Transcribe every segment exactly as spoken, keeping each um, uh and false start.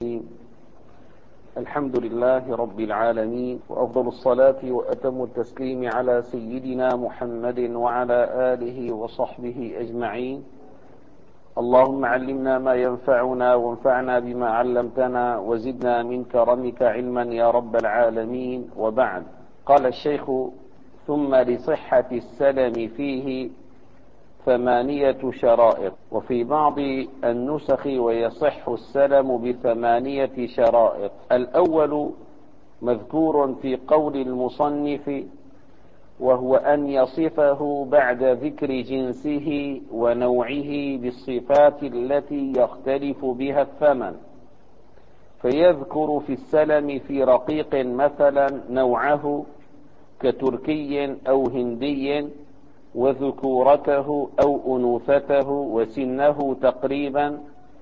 الحمد لله رب العالمين، وأفضل الصلاة وأتم التسليم على سيدنا محمد وعلى آله وصحبه أجمعين. اللهم علمنا ما ينفعنا وانفعنا بما علمتنا وزدنا من كرمك علما يا رب العالمين. وبعد، قال الشيخ: ثم لصحة السلم فيه ثمانية شرائط. وفي بعض النسخ: ويصح السلم بثمانية شرائط. الأول مذكور في قول المصنف، وهو أن يصفه بعد ذكر جنسه ونوعه بالصفات التي يختلف بها الثمن، فيذكر في السلم في رقيق مثلا نوعه كتركي أو هندي، وذكورته أو أنوثته، وسنه تقريبا،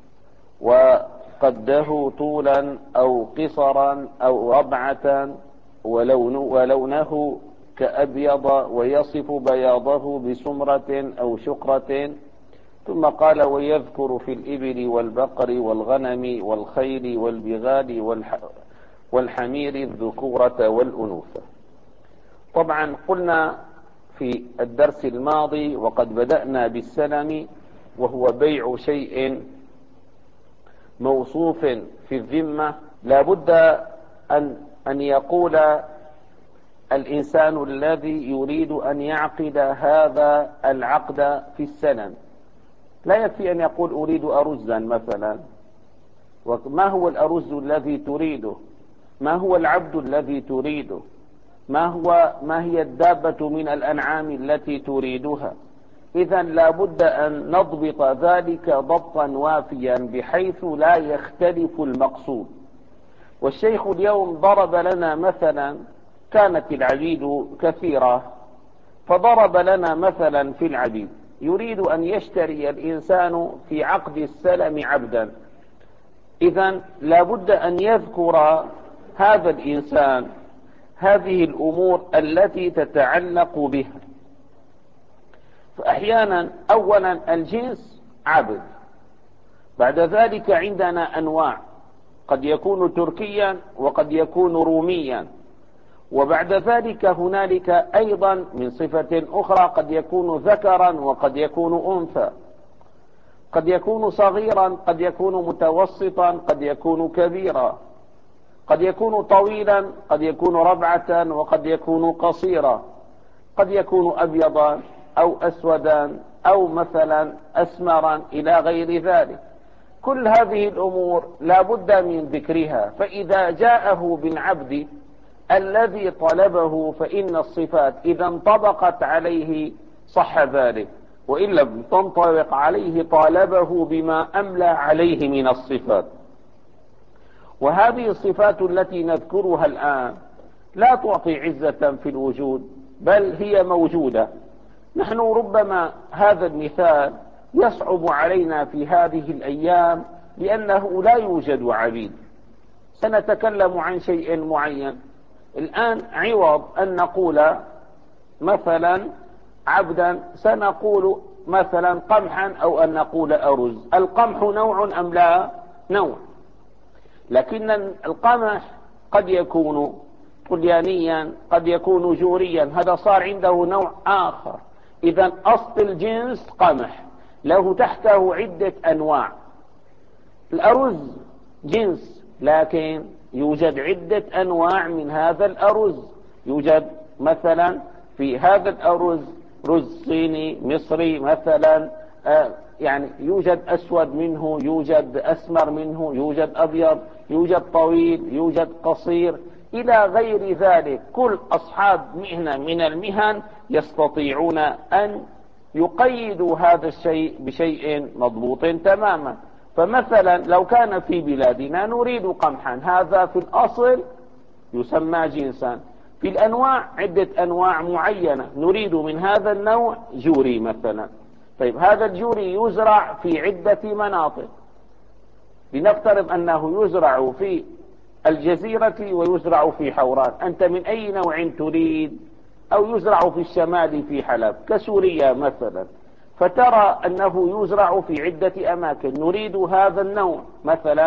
وقده طولا أو قصرا أو ربعة، ولون ولونه كأبيض، ويصف بياضه بسمرة أو شقرة. ثم قال: ويذكر في الإبل والبقر والغنم والخيل والبغال والحمير الذكورة والأنوثة. طبعا قلنا في الدرس الماضي، وقد بدأنا بالسلم، وهو بيع شيء موصوف في الذمة، لا بد أن أن يقول الإنسان الذي يريد أن يعقد هذا العقد في السلم، لا يكفي أن يقول أريد أرزا مثلا. وما هو الأرز الذي تريده؟ ما هو العبد الذي تريده؟ ما هو ما هي الدابة من الأنعام التي تريدها؟ إذن لا بد أن نضبط ذلك ضبطا وافيا بحيث لا يختلف المقصود. والشيخ اليوم ضرب لنا مثلا، كانت العبيد كثيرة، فضرب لنا مثلا في العبيد. يريد أن يشتري الإنسان في عقد السلم عبدا، إذن لا بد أن يذكر هذا الإنسان هذه الأمور التي تتعلق بها. فأحيانا أولا الجنس عبد، بعد ذلك عندنا أنواع، قد يكون تركيا وقد يكون روميا، وبعد ذلك هنالك أيضا من صفة أخرى قد يكون ذكرا وقد يكون أنثى، قد يكون صغيرا قد يكون متوسطا قد يكون كبيرا، قد يكون طويلا قد يكون ربعة وقد يكون قصيرا، قد يكون أبيضا أو أسودا أو مثلا أسمرا إلى غير ذلك. كل هذه الأمور لا بد من ذكرها، فإذا جاءه بالعبد الذي طلبه فإن الصفات إذا انطبقت عليه صح ذلك، وإن لم تنطبق عليه طالبه بما أملى عليه من الصفات. وهذه الصفات التي نذكرها الآن لا تعطي عزة في الوجود، بل هي موجودة. نحن ربما هذا المثال يصعب علينا في هذه الأيام لأنه لا يوجد عبيد. سنتكلم عن شيء معين الآن، عوض أن نقول مثلا عبدا سنقول مثلا قمحا أو أن نقول أرز. القمح نوع أم لا نوع؟ لكن القمح قد يكون طليانيا قد يكون جوريا، هذا صار عنده نوع آخر. إذن أصل الجنس قمح، له تحته عدة أنواع. الأرز جنس، لكن يوجد عدة أنواع من هذا الأرز. يوجد مثلا في هذا الأرز رز صيني مصري مثلا، آه يعني يوجد أسود منه، يوجد أسمر منه، يوجد أبيض، يوجد طويل، يوجد قصير، إلى غير ذلك. كل أصحاب مهنة من المهن يستطيعون أن يقيدوا هذا الشيء بشيء مضبوط تماما. فمثلا لو كان في بلادنا نريد قمحا، هذا في الأصل يسمى جنسا. في الأنواع عدة أنواع معينة، نريد من هذا النوع جوري مثلا. طيب هذا الجوري يزرع في عدة مناطق، لنفترض أنه يزرع في الجزيرة ويزرع في حوران. أنت من أي نوع تريد؟ أو يزرع في الشمال في حلب كسوريا مثلا، فترى أنه يزرع في عدة أماكن. نريد هذا النوع مثلا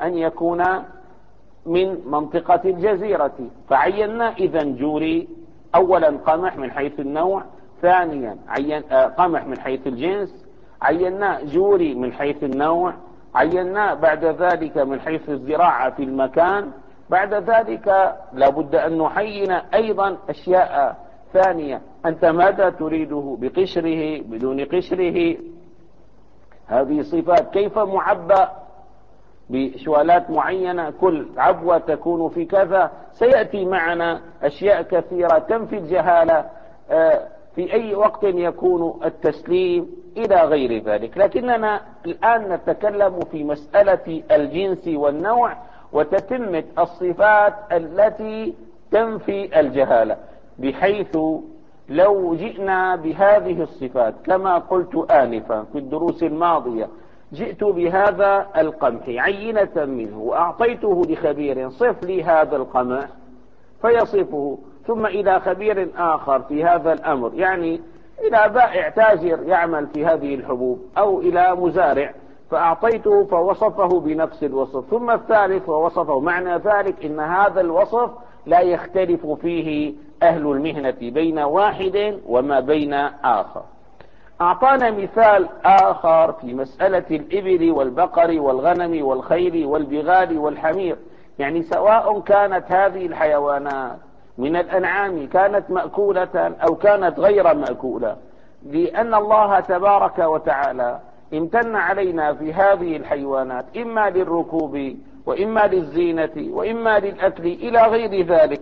أن يكون من منطقة الجزيرة، فعينا إذا جوري أولا قمح من حيث النوع، ثانيا عين قمح من حيث الجنس، عينا جوري من حيث النوع، عينا بعد ذلك من حيث الزراعة في المكان، بعد ذلك لابد أن نحين أيضا أشياء ثانية. أنت ماذا تريده بقشره بدون قشره؟ هذه صفات. كيف معبأ بشوالات معينة، كل عبوة تكون في كذا. سيأتي معنا أشياء كثيرة تنفي الجهالة، في أي وقت يكون التسليم إلى غير ذلك. لكننا الآن نتكلم في مسألة الجنس والنوع وتتمة الصفات التي تنفي الجهالة، بحيث لو جئنا بهذه الصفات كما قلت آنفا في الدروس الماضية، جئت بهذا القمح عينة منه وأعطيته لخبير صف لي هذا القمح فيصفه، ثم إلى خبير آخر في هذا الأمر، يعني إلى بائع تاجر يعمل في هذه الحبوب، أو إلى مزارع فأعطيته فوصفه بنفس الوصف، ثم الثالث ووصفه. معنى ذلك إن هذا الوصف لا يختلف فيه أهل المهنة بين واحد وما بين آخر. أعطانا مثال آخر في مسألة الإبل والبقر والغنم والخيل والبغال والحمير، يعني سواء كانت هذه الحيوانات من الأنعام كانت مأكولة أو كانت غير مأكولة، لأن الله تبارك وتعالى امتن علينا في هذه الحيوانات إما للركوب وإما للزينة وإما للأكل إلى غير ذلك.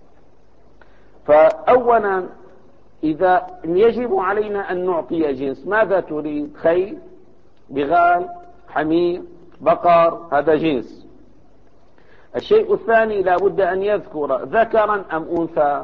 فأولا إذا يجب علينا أن نعطي جنس، ماذا تريد؟ خيل، بغال، حمير، بقر، هذا جنس. الشيء الثاني لا بد أن يذكر ذكرا أم أنثى،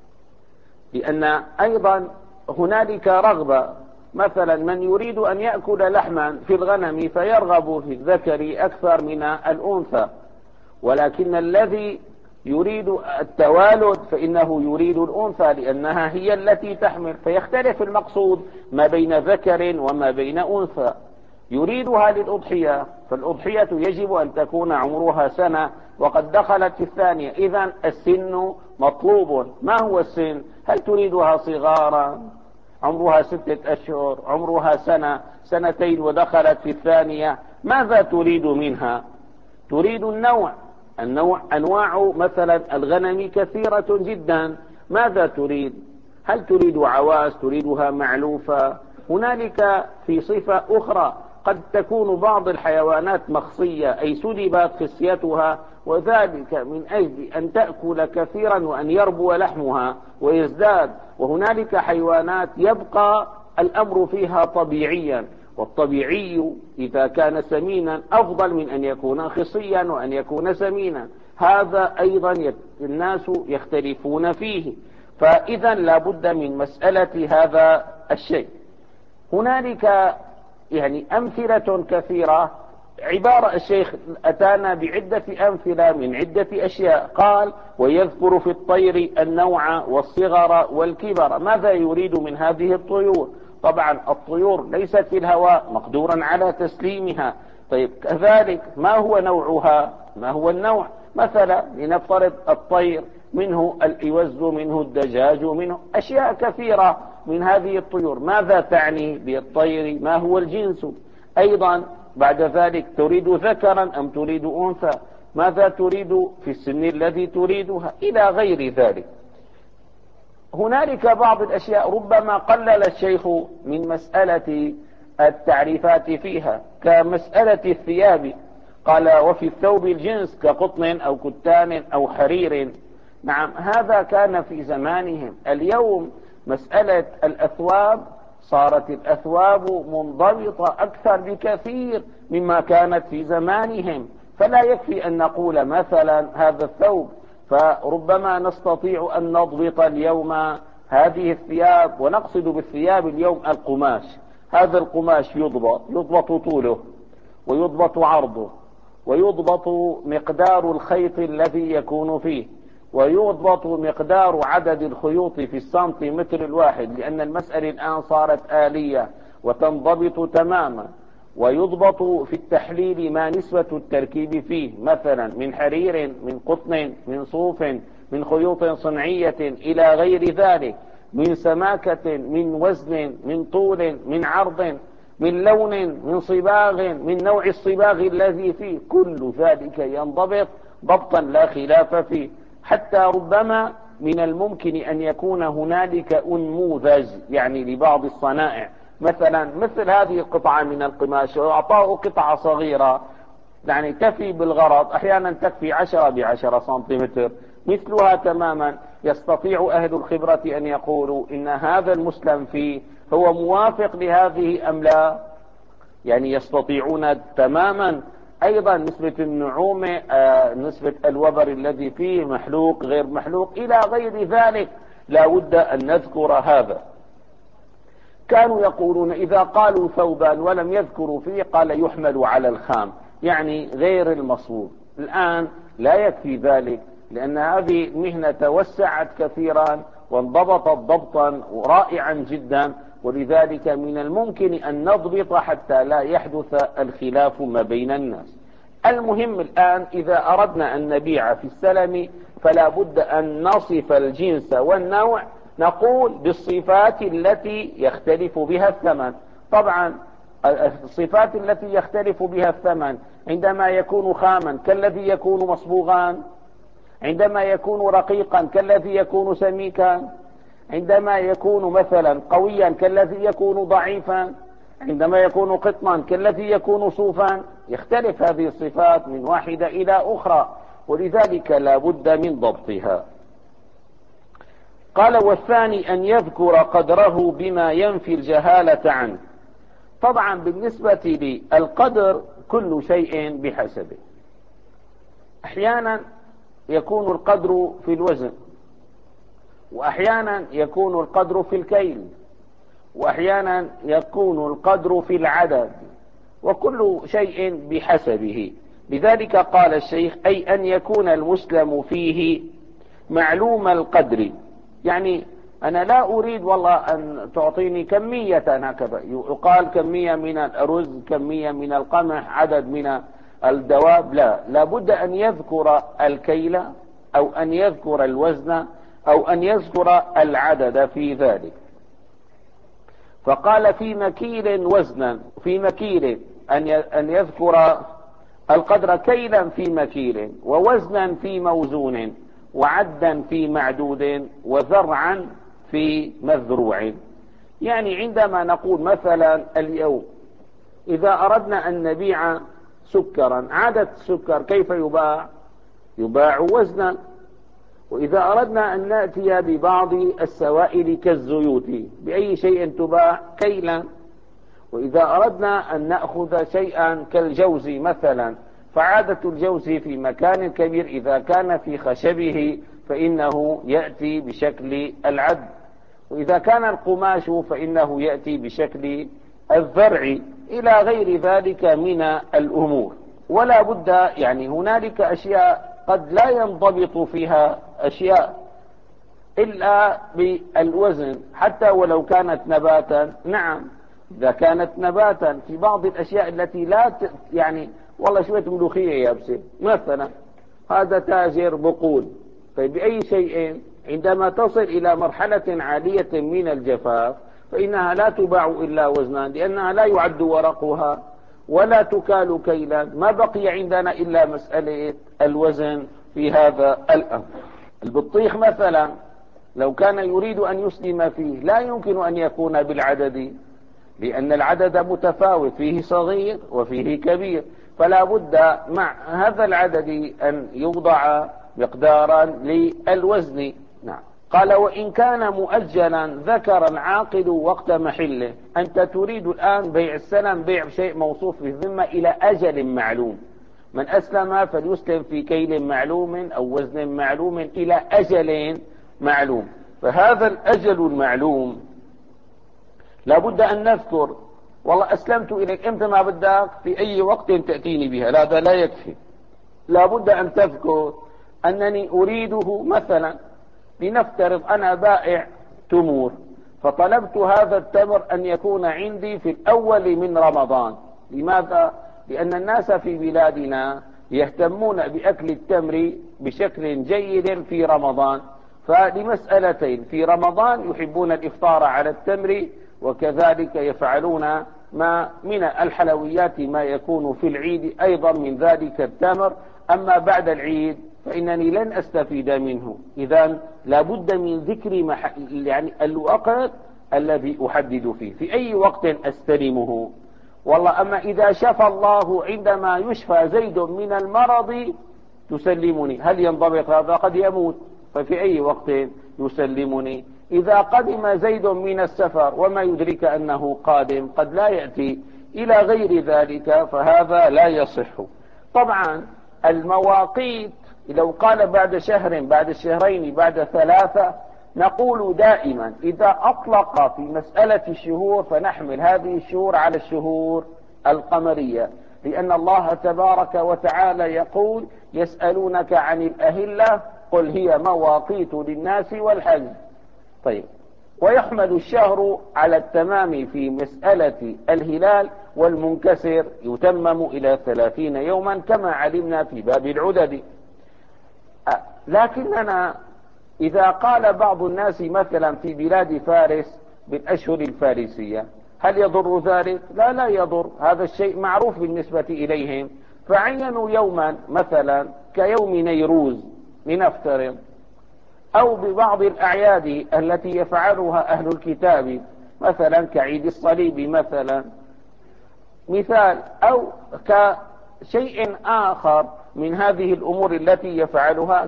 لأن أيضا هنالك رغبة، مثلا من يريد أن يأكل لحما في الغنم فيرغب في الذكر أكثر من الأنثى، ولكن الذي يريد التوالد فإنه يريد الأنثى لأنها هي التي تحمل، فيختلف المقصود ما بين ذكر وما بين أنثى. يريدها للأضحية، فالأضحية يجب أن تكون عمرها سنة وقد دخلت في الثانية، إذن السن مطلوب. ما هو السن؟ هل تريدها صغارا عمرها ستة أشهر، عمرها سنة، سنتين ودخلت في الثانية؟ ماذا تريد منها؟ تريد النوع. النوع أنواع مثلا الغنم كثيرة جدا، ماذا تريد؟ هل تريد عواس، تريدها معلوفة؟ هنالك في صفة أخرى، قد تكون بعض الحيوانات مخصية أي سلبت خصيتها، وذلك من أجل أن تأكل كثيرا وأن يربو لحمها ويزداد. وهنالك حيوانات يبقى الأمر فيها طبيعيا، والطبيعي إذا كان سمينا أفضل من أن يكون خصيا وأن يكون سمينا. هذا أيضا الناس يختلفون فيه، فإذا لابد من مسألة هذا الشيء. هنالك يعني أمثلة كثيرة، عبارة الشيخ أتانا بعدة أمثلة من عدة أشياء، قال ويذكر في الطير النوع والصغر والكبر. ماذا يريد من هذه الطيور؟ طبعا الطيور ليست في الهواء مقدورا على تسليمها. طيب كذلك ما هو نوعها؟ ما هو النوع؟ مثلا لنفترض الطير منه الإوز، منه الدجاج، منه أشياء كثيرة من هذه الطيور. ماذا تعني بالطير؟ ما هو الجنس؟ أيضا بعد ذلك تريد ذكرا أم تريد أنثى؟ ماذا تريد في السن الذي تريدها؟ إلى غير ذلك. هنالك بعض الأشياء ربما قلل الشيخ من مسألة التعريفات فيها، كمسألة الثياب، قال وفي الثوب الجنس كقطن أو كتان أو حرير. نعم هذا كان في زمانهم. اليوم مسألة الأثواب صارت الأثواب منضبطة أكثر بكثير مما كانت في زمانهم، فلا يكفي أن نقول مثلا هذا الثوب، فربما نستطيع أن نضبط اليوم هذه الثياب، ونقصد بالثياب اليوم القماش. هذا القماش يضبط يضبط طوله ويضبط عرضه ويضبط مقدار الخيط الذي يكون فيه ويضبط مقدار عدد الخيوط في السنتيمتر الواحد، لأن المسألة الآن صارت آلية وتنضبط تماما. ويضبط في التحليل ما نسبة التركيب فيه، مثلا من حرير، من قطن، من صوف، من خيوط صنعية إلى غير ذلك، من سماكة، من وزن، من طول، من عرض، من لون، من صباغ، من نوع الصباغ الذي فيه، كل ذلك ينضبط ضبطا لا خلاف فيه. حتى ربما من الممكن أن يكون هنالك أنموذج يعني لبعض الصنائع، مثلا مثل هذه القطعة من القماش وأعطاه قطعة صغيرة يعني تفي بالغرض، أحيانا تكفي عشرة بعشرة سنتيمتر مثلها تماما، يستطيع أهل الخبرة أن يقولوا إن هذا المسلم فيه هو موافق لهذه أم لا، يعني يستطيعون تماما. أيضا نسبة النعومة، آه نسبة الوبر الذي فيه، محلوق غير محلوق إلى غير ذلك، لا بد أن نذكر هذا. كانوا يقولون إذا قالوا ثوبان ولم يذكروا فيه قال يحمل على الخام، يعني غير المصبوغ. الآن لا يكفي ذلك، لأن هذه المهنة توسعت كثيرا وانضبطت ضبطا رائعا جدا، ولذلك من الممكن أن نضبط حتى لا يحدث الخلاف ما بين الناس. المهم الآن إذا أردنا أن نبيع في السلم فلا بد أن نصف الجنس والنوع، نقول بالصفات التي يختلف بها الثمن. طبعا الصفات التي يختلف بها الثمن عندما يكون خاما كالذي يكون مصبوغا، عندما يكون رقيقا كالذي يكون سميكا، عندما يكون مثلا قويا كالذي يكون ضعيفا، عندما يكون قطنا كالذي يكون صوفا، يختلف هذه الصفات من واحدة إلى أخرى، ولذلك لا بد من ضبطها. قال والثاني أن يذكر قدره بما ينفي الجهالة عنه. طبعا بالنسبة للقدر كل شيء بحسبه، أحيانا يكون القدر في الوزن، وأحيانا يكون القدر في الكيل، وأحيانا يكون القدر في العدد، وكل شيء بحسبه. لذلك قال الشيخ أي أن يكون المسلم فيه معلوم القدر، يعني أنا لا أريد والله أن تعطيني كمية هكذا، يقال كمية من الأرز، كمية من القمح، عدد من الدواب، لا، لابد أن يذكر الكيل أو أن يذكر الوزن أو أن يذكر العدد في ذلك. فقال في مكيل وزنا، في مكيل أن يذكر القدر كيلا في مكيل، ووزنا في موزون، وعدا في معدود، وذرعا في مذروع. يعني عندما نقول مثلا اليوم إذا أردنا أن نبيع سكرا، عدد السكر كيف يباع؟ يباع وزنا. وإذا أردنا أن نأتي ببعض السوائل كالزيوت بأي شيء تباع؟ كيلا. وإذا أردنا أن نأخذ شيئا كالجوز مثلا، فعادة الجوز في مكان كبير إذا كان في خشبه فإنه يأتي بشكل العد، وإذا كان القماش فإنه يأتي بشكل الذرع، إلى غير ذلك من الأمور. ولا بد يعني هنالك أشياء قد لا ينضبط فيها أشياء إلا بالوزن، حتى ولو كانت نباتا. نعم إذا كانت نباتا في بعض الأشياء التي لا ت... يعني والله شوية ملوخية يابسة مثلا، هذا تاجر بقول، طيب بأي شيء عندما تصل إلى مرحلة عالية من الجفاف فإنها لا تباع إلا وزنا، لأنها لا يعد ورقها ولا تكال كيلا، ما بقي عندنا إلا مسألة الوزن في هذا الأمر. البطيخ مثلا لو كان يريد أن يسلم فيه لا يمكن أن يكون بالعدد، لأن العدد متفاوت، فيه صغير وفيه كبير، فلا بد مع هذا العدد أن يوضع مقدارا للوزن. نعم. قال وإن كان مؤجلا ذكر العاقد وقت محله. أنت تريد الآن بيع السلم، بيع شيء موصوف في الذمة إلى أجل معلوم، من أسلم فليسلم في كيل معلوم أو وزن معلوم إلى أجل معلوم. فهذا الأجل المعلوم لابد أن نذكر والله أسلمت إليك إمتى ما بدك، في أي وقت تأتيني بها، لا هذا لا يكفي، لابد أن تذكر أنني أريده. مثلا لنفترض أنا بائع تمور، فطلبت هذا التمر أن يكون عندي في الأول من رمضان، لماذا؟ لأن الناس في بلادنا يهتمون بأكل التمر بشكل جيد في رمضان، فلمسألتين: في رمضان يحبون الإفطار على التمر، وكذلك يفعلون ما من الحلويات ما يكون في العيد أيضا من ذلك التمر. أما بعد العيد فإنني لن أستفيد منه. إذن لابد من ذكر محل يعني الوقت الذي أحدد فيه، في أي وقت أستلمه. والله أما إذا شفى الله عندما يشفى زيد من المرض تسلمني، هل ينضبط هذا؟ قد يموت، ففي أي وقت يسلمني؟ إذا قدم زيد من السفر وما يدرك أنه قادم، قد لا يأتي، إلى غير ذلك، فهذا لا يصح. طبعا المواقيت لو قال بعد شهر، بعد شهرين، بعد ثلاثة، نقول دائما إذا أطلق في مسألة الشهور فنحمل هذه الشهور على الشهور القمرية، لأن الله تبارك وتعالى يقول: يسألونك عن الأهلة قل هي مواقيت للناس والحج. طيب، ويحمل الشهر على التمام في مسألة الهلال، والمنكسر يتمم إلى ثلاثين يوما كما علمنا في باب العدد. لكننا إذا قال بعض الناس مثلا في بلاد فارس بالأشهر الفارسية، هل يضر ذلك؟ لا لا يضر، هذا الشيء معروف بالنسبة إليهم. فعينوا يوما مثلا كيوم نيروز لنفترض، أو ببعض الأعياد التي يفعلها أهل الكتاب مثلا كعيد الصليب مثلا مثال، أو كشيء آخر من هذه الأمور التي يفعلها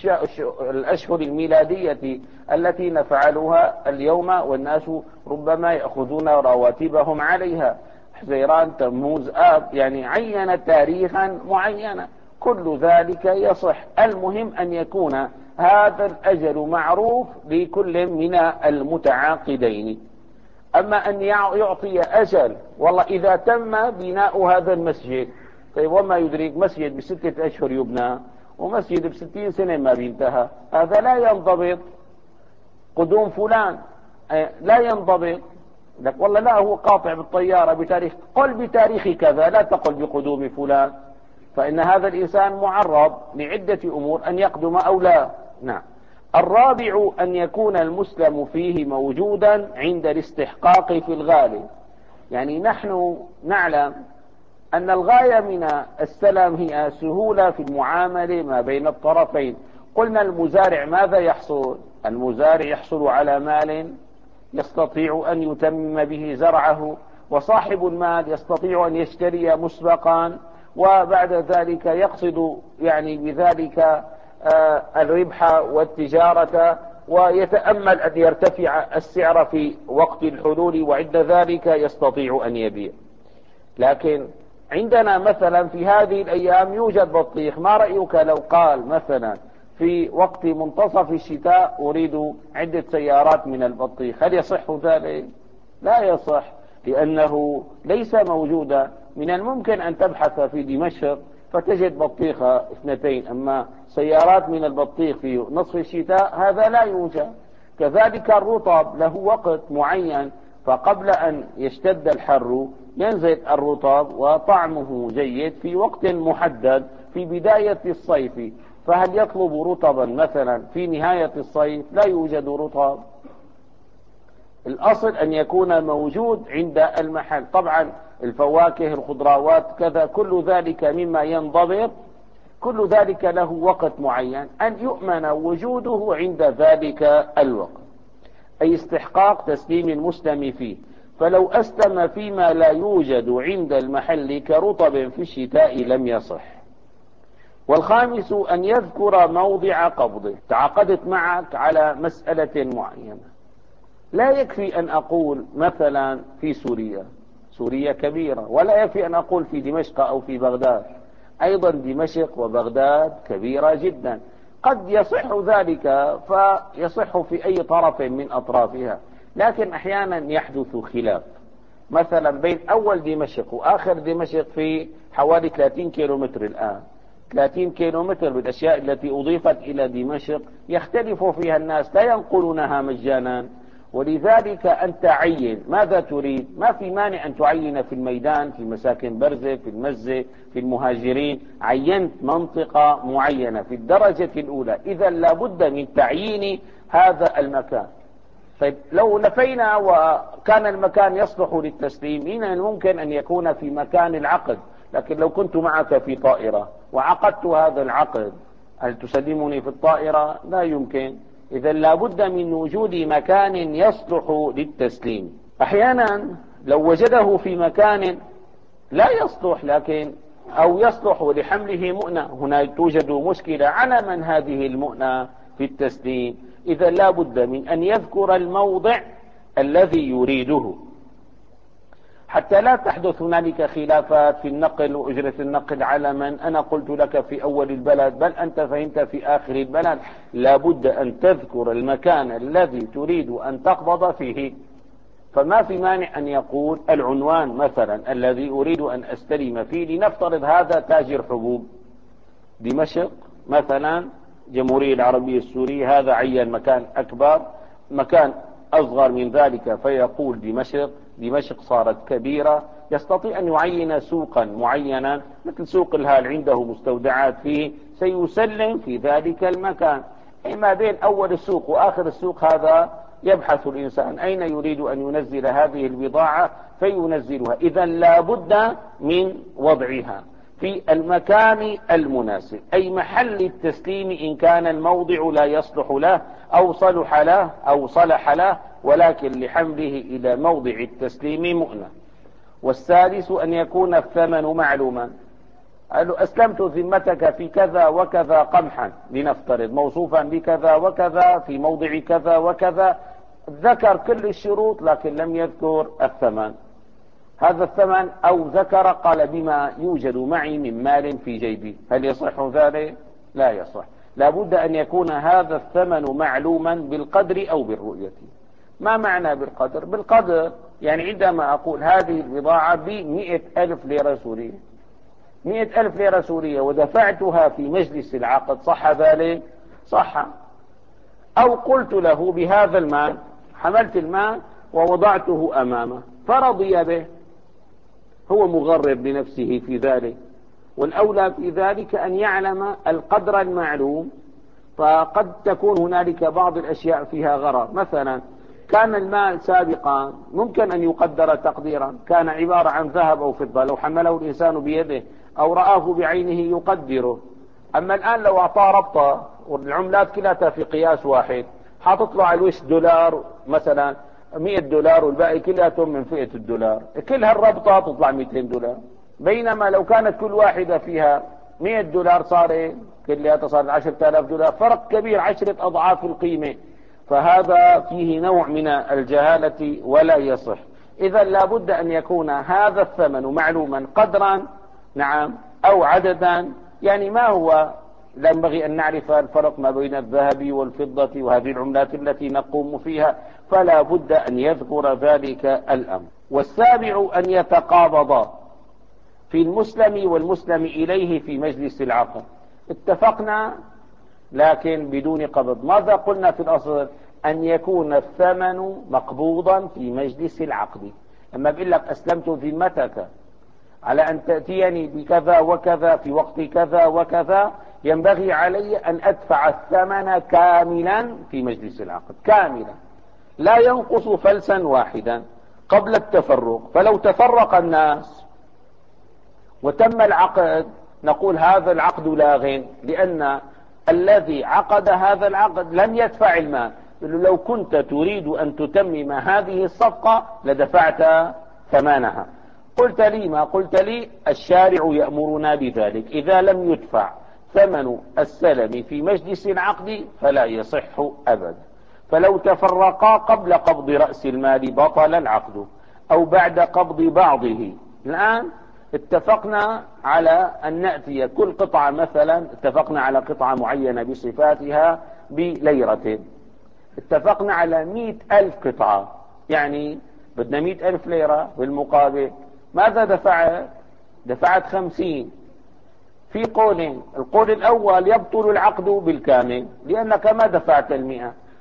كالأشهر الميلادية التي نفعلها اليوم، والناس ربما يأخذون رواتبهم عليها، حزيران، تموز، آب، يعني عين تاريخا معينا. كل ذلك يصح، المهم أن يكون هذا الأجل معروف لكل من المتعاقدين. أما أن يعطي أجل، والله إذا تم بناء هذا المسجد، طيب وما يدريك مسجد بستة أشهر يبنى ومسجد بستين سنة ما بينتهى، هذا لا ينضبط. قدوم فلان لا ينضبط، لك والله لا هو قاطع بالطيارة بتاريخ، قل بتاريخ كذا، لا تقل بقدوم فلان، فإن هذا الإنسان معرض لعدة أمور أن يقدم أو لا. نعم. الرابع أن يكون المسلم فيه موجودا عند الاستحقاق في الغالب. يعني نحن نعلم أن الغاية من السلام هي سهولة في المعاملة ما بين الطرفين. قلنا المزارع ماذا يحصل؟ المزارع يحصل على مال يستطيع أن يتمم به زرعه، وصاحب المال يستطيع أن يشتري مسبقا، وبعد ذلك يقصد يعني بذلك آه الربح والتجارة، ويتأمل أن يرتفع السعر في وقت الحلول، وعند ذلك يستطيع أن يبيع. لكن عندنا مثلا في هذه الأيام يوجد بطيخ، ما رأيك لو قال مثلا في وقت منتصف الشتاء أريد عدة سيارات من البطيخ، هل يصح ذلك؟ لا يصح، لأنه ليس موجودا. من الممكن أن تبحث في دمشق فتجد بطيخة اثنتين، أما سيارات من البطيخ في نصف الشتاء هذا لا يوجد. كذلك الرطب له وقت معين، فقبل أن يشتد الحر ينزل الرطب وطعمه جيد في وقت محدد في بداية الصيف، فهل يطلب رطبا مثلا في نهاية الصيف؟ لا يوجد رطب. الأصل أن يكون موجود عند المحل. طبعا الفواكه، الخضروات، كذا، كل ذلك مما ينضبط، كل ذلك له وقت معين أن يؤمن وجوده عند ذلك الوقت، أي استحقاق تسليم المسلم فيه. فلو أسلم فيما لا يوجد عند المحل كرطب في الشتاء لم يصح. والخامس أن يذكر موضع قبضه. تعاقدت معك على مسألة معينة، لا يكفي أن أقول مثلا في سوريا، سوريا كبيرة، ولا يكفي أن أقول في دمشق أو في بغداد، أيضا دمشق وبغداد كبيرة جدا، قد يصح ذلك فيصح في أي طرف من أطرافها، لكن أحيانا يحدث خلاف، مثلا بين أول دمشق وآخر دمشق في حوالي ثلاثين كيلومتر. الآن ثلاثين كيلومتر بالأشياء التي أضيفت إلى دمشق يختلف فيها الناس، لا ينقلونها مجانا، ولذلك أنت عين ماذا تريد. ما في مانع أن تعين في الميدان، في مساكن برزة، في المزة، في المهاجرين، عينت منطقة معينة في الدرجة الأولى، إذا لابد من تعيين هذا المكان. طيب لو نفينا وكان المكان يصلح للتسليم، هنا ممكن أن يكون في مكان العقد، لكن لو كنت معك في طائرة وعقدت هذا العقد، هل تسلمني في الطائرة؟ لا يمكن. إذا لابد من وجود مكان يصلح للتسليم. أحيانا لو وجده في مكان لا يصلح، لكن أو يصلح لحمله مؤنة، هنا توجد مشكلة على من هذه المؤنة في التسليم. إذا لابد من أن يذكر الموضع الذي يريده حتى لا تحدث هنالك خلافات في النقل وأجرة النقل على من أنا قلت لك في أول البلد بل أنت فهمت في آخر البلد. لابد أن تذكر المكان الذي تريد أن تقبض فيه. فما في مانع أن يقول العنوان مثلا الذي أريد أن أستلم فيه، لنفترض هذا تاجر حبوب دمشق مثلا، جمهورية العربية السورية، هذا عين مكان أكبر، مكان أصغر من ذلك فيقول دمشق. دمشق صارت كبيرة، يستطيع أن يعين سوقا معينا مثل سوق الهال عنده مستودعات فيه، سيسلم في ذلك المكان. ما بين أول السوق وآخر السوق هذا يبحث الإنسان أين يريد أن ينزل هذه البضاعة فينزلها. إذا لابد من وضعها في المكان المناسب، أي محل التسليم إن كان الموضع لا يصلح له أو صلح له أو صلح له، ولكن لحمله إلى موضع التسليم مؤنة. والثالث أن يكون الثمن معلوما. قال له أسلمت ذمتك في كذا وكذا قمحا لنفترض، موصوفا بكذا وكذا في موضع كذا وكذا، ذكر كل الشروط لكن لم يذكر الثمن. هذا الثمن أو ذكر قال بما يوجد معي من مال في جيبي، هل يصح ذلك؟ لا يصح. لابد أن يكون هذا الثمن معلوما بالقدر أو بالرؤية. ما معنى بالقدر؟ بالقدر يعني عندما أقول هذه البضاعة بمئة ألف ليرة سورية، مئة ألف ليرة سورية ودفعتها في مجلس العقد، صح ذلك؟ صح. أو قلت له بهذا المال، حملت المال ووضعته أمامه فرضي به، هو مغرر بنفسه في ذلك. والأولى في ذلك أن يعلم القدر المعلوم، فقد تكون هنالك بعض الأشياء فيها غرر. مثلا كان المال سابقا ممكن أن يقدر تقديرا، كان عبارة عن ذهب أو فضة، لو حمله الإنسان بيده أو رآه بعينه يقدره. أما الآن لو أعطاه ربطة والعملات كلها في قياس واحد، حتطلع على الوش دولار مثلا مئة دولار والباقي كلها من فئة الدولار، كل هالربطة تطلع مئتين دولار. بينما لو كانت كل واحدة فيها مئة دولار صار كلها صارت عشرة آلاف دولار، فرق كبير، عشرة أضعاف القيمة. فهذا فيه نوع من الجهالة ولا يصح. إذا لابد أن يكون هذا الثمن معلوما قدرا، نعم، أو عددا. يعني ما هو، لا ينبغي أن نعرف الفرق ما بين الذهب والفضة وهذه العملات التي نقوم فيها، فلا بد أن يذكر ذلك الأمر. والسابع أن يتقابض في المسلم والمسلم إليه في مجلس العقد. اتفقنا لكن بدون قبض. ماذا قلنا في الأصل؟ أن يكون الثمن مقبوضا في مجلس العقد. أما بقول لك أسلمت ذمتك على أن تأتيني بكذا وكذا في وقت كذا وكذا، ينبغي علي أن أدفع الثمن كاملا في مجلس العقد، كاملا لا ينقص فلسا واحدا قبل التفرق. فلو تفرق الناس وتم العقد نقول هذا العقد لاغ، لأن الذي عقد هذا العقد لم يدفع المال. لو كنت تريد أن تتمم هذه الصفقة لدفعت ثمنها. قلت لي ما قلت لي؟ الشارع يأمرنا بذلك. إذا لم يدفع ثمن السلم في مجلس العقد فلا يصح أبدا. فلو تفرقا قبل قبض رأس المال بطل العقد، أو بعد قبض بعضه. الآن اتفقنا على أن نأتي كل قطعة، مثلا اتفقنا على قطعة معينة بصفاتها بليرة، اتفقنا على مئة ألف قطعة، يعني بدنا مئة ألف ليرة. بالمقابل ماذا دفعت؟ دفعت خمسين. في قولين، القول الأول يبطل العقد بالكامل لأنك ما دفعت المئة،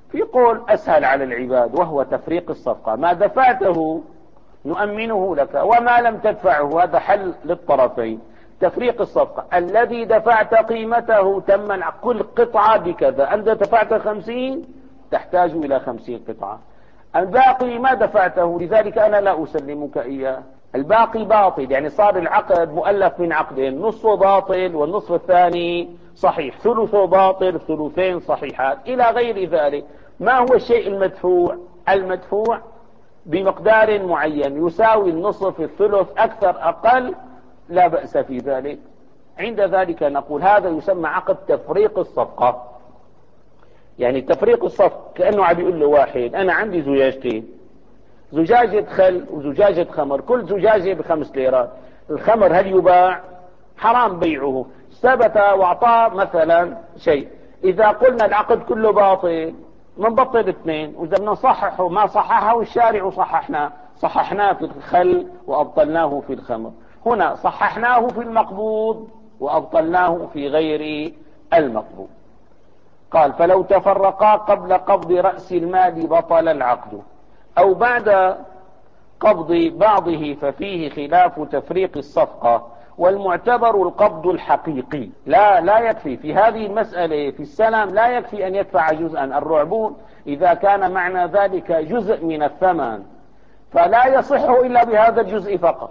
في قول أسهل على العباد وهو تفريق الصفقة، ما دفعته نؤمنه لك وما لم تدفعه، هذا حل للطرفين. تفريق الصفقة، الذي دفعت قيمته تم كل قطعة بكذا، أنت دفعت خمسين تحتاج إلى خمسين قطعة، الباقي ما دفعته لذلك أنا لا أسلمك إياه، الباقي باطل. يعني صار العقد مؤلف من عقدين، نصفه باطل والنصف الثاني صحيح، ثلثه باطل ثلثين صحيحات إلى غير ذلك. ما هو الشيء المدفوع؟ المدفوع بمقدار معين يساوي النصف الثلث أكثر أقل لا بأس في ذلك. عند ذلك نقول هذا يسمى عقد تفريق الصفقة. يعني تفريق الصفقة كأنه عم يقول له واحد أنا عندي زجاجتين، زجاجة خل وزجاجة خمر، كل زجاجة بخمس ليرات، الخمر هل يباع؟ حرام بيعه، ثبت واعطاه مثلا شيء، إذا قلنا العقد كله باطل منبطل اثنين، وإذا بدنا نصححه ما صححه الشارع صححناه، صححناه في الخل وأبطلناه في الخمر، هنا صححناه في المقبوض وأبطلناه في غير المقبوض. قال فلو تفرقا قبل قبض رأس المال بطل العقد، أو بعد قبض بعضه ففيه خلاف تفريق الصفقة، والمعتبر القبض الحقيقي. لا لا يكفي في هذه المسألة في السلام، لا يكفي أن يدفع جزءا. الرعبون إذا كان معنى ذلك جزء من الثمن فلا يصح إلا بهذا الجزء فقط،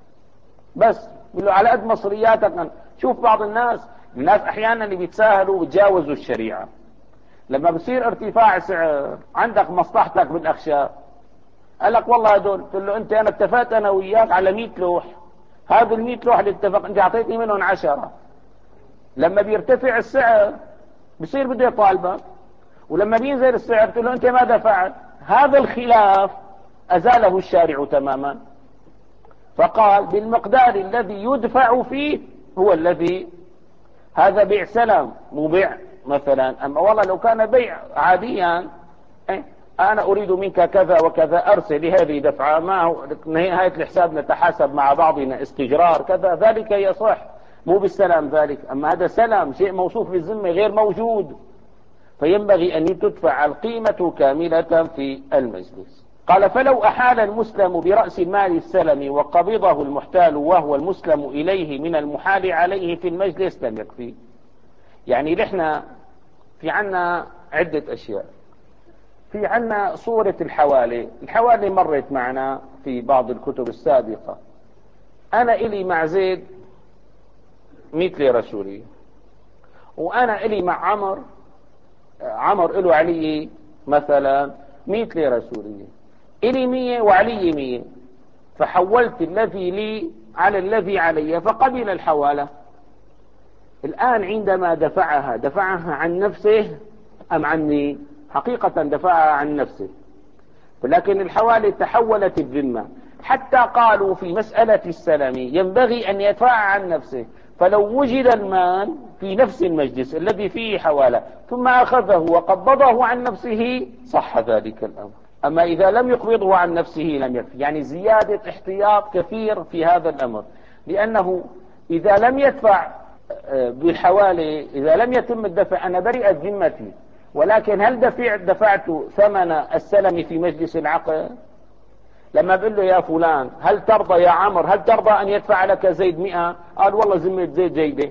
بس له على قد مصرياتك. شوف بعض الناس الناس أحيانا اللي بيتساهلوا وبيتجاوزوا الشريعة، لما بصير ارتفاع سعر عندك مصلحتك بالأخشاب، قال لك والله هدول، قلت له أنت أنا اتفقت أنا وياك على مئة لوح، هذا المئة لوح اللي اتفق أنت أعطيتني منهم عشرة، لما بيرتفع السعر بصير بده يطالبك، ولما بينزل السعر قلت له أنت ما دفعت. هذا الخلاف أزاله الشارع تماما، فقال بالمقدار الذي يدفع فيه هو الذي، هذا بيع سلام مو بيع مثلا. أما والله لو كان بيع عاديا، أنا أريد منك كذا وكذا أرسل لهذه دفعة، ما هو نهاية الحساب نتحاسب مع بعضنا استجرار كذا، ذلك يصح، مو بالسلام ذلك. أما هذا سلام شيء موصوف بالذمة غير موجود، فينبغي أن تدفع القيمة كاملة في المجلس. قال فلو أحال المسلم برأس المال السلم وقبضه المحتال وهو المسلم إليه من المحال عليه في المجلس لم يكفي. يعني نحن في عنا عدة أشياء، في عنا صورة الحوالي. الحوالي مرت معنا في بعض الكتب السابقة. أنا إلي مع زيد مئة ليرة سورية، وأنا إلي مع عمر، عمر إله علي مثلا مئة ليرة سورية، إلي مية وعلي مية، فحولت الذي لي على الذي علي فقبل الحوالة. الآن عندما دفعها دفعها عن نفسه أم عني؟ حقيقة دفعها عن نفسه، ولكن الحوالة تحولت الذمة، حتى قالوا في مسألة السلم ينبغي أن يدفع عن نفسه، فلو وجد المال في نفس المجلس الذي فيه حوالة ثم أخذه وقبضه عن نفسه صح ذلك الأمر. أما إذا لم يقبضه عن نفسه لم يكفي. يعني زيادة احتياط كثير في هذا الأمر، لأنه إذا لم يدفع بالحوالي، إذا لم يتم الدفع أنا برئت ذمتي، ولكن هل دفع دفعت ثمن السلم في مجلس العقد؟ لما بقول له يا فلان هل ترضى يا عمر هل ترضى أن يدفع لك زيد مئة؟ قال والله ذمة زيد جيدة.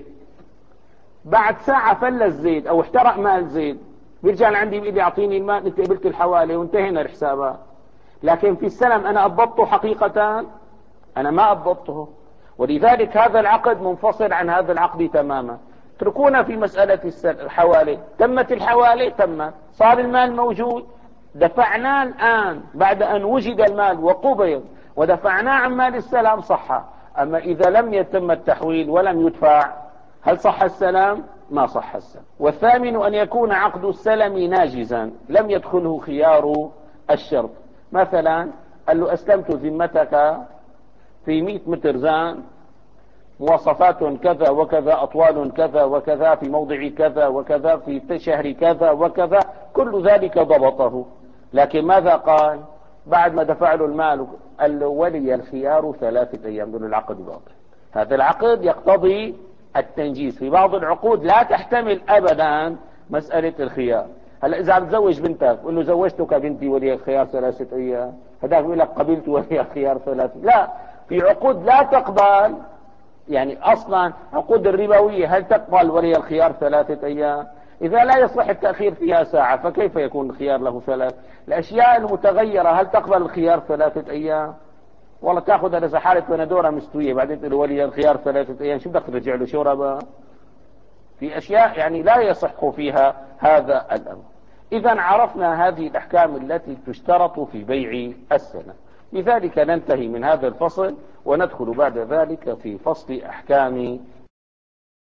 بعد ساعة فلس زيد أو احترق مال زيد، بيرجع لعندي بيقول لي أعطيني المال، أنت قبلت الحوالي وانتهينا الحسابات. لكن في السلم أنا أضبطه حقيقة؟ أنا ما أضبطه، ولذلك هذا العقد منفصل عن هذا العقد تماما. اتركونا في مسألة الحوالي، تمت الحوالي تمت، صار المال موجود، دفعناه الآن بعد أن وجد المال وقبض ودفعناه عن مال السلام صح. أما إذا لم يتم التحويل ولم يدفع هل صح السلام؟ ما صح السلام. والثامن أن يكون عقد السلم ناجزا لم يدخله خيار الشرط. مثلا قال له أسلمت ذمتك في مئة متر زان، مواصفات كذا وكذا، أطوال كذا وكذا، في موضع كذا وكذا، في شهر كذا وكذا، كل ذلك ضبطه. لكن ماذا قال بعد ما دفع له المال؟ قال له ولي الخيار ثلاثة أيام. دون العقد باطل. هذا العقد يقتضي التنجيز. في بعض العقود لا تحتمل أبدا مسألة الخيار. هلا اذا عم تزوج بنتك وانه زوجتك بنتي ولي الخيار ثلاثة ايام، هذاك بيقول لك قبلت ولي الخيار ثلاثة، لا، في عقود لا تقبل، يعني اصلا عقود الربوية هل تقبل ولي الخيار ثلاثة ايام؟ اذا لا يصح التأخير فيها ساعة فكيف يكون الخيار له ثلاث؟ الاشياء المتغيرة هل تقبل الخيار ثلاثة ايام؟ والله تاخذ اذا حالة بندورة مستوية بعدين تقول ولي الخيار ثلاثة ايام، شو بدك ترجع له شوربة؟ في اشياء يعني لا يصح فيها هذا الامر. اذا عرفنا هذه الاحكام التي تشترط في بيع السنة. لذلك ننتهي من هذا الفصل وندخل بعد ذلك في فصل احكام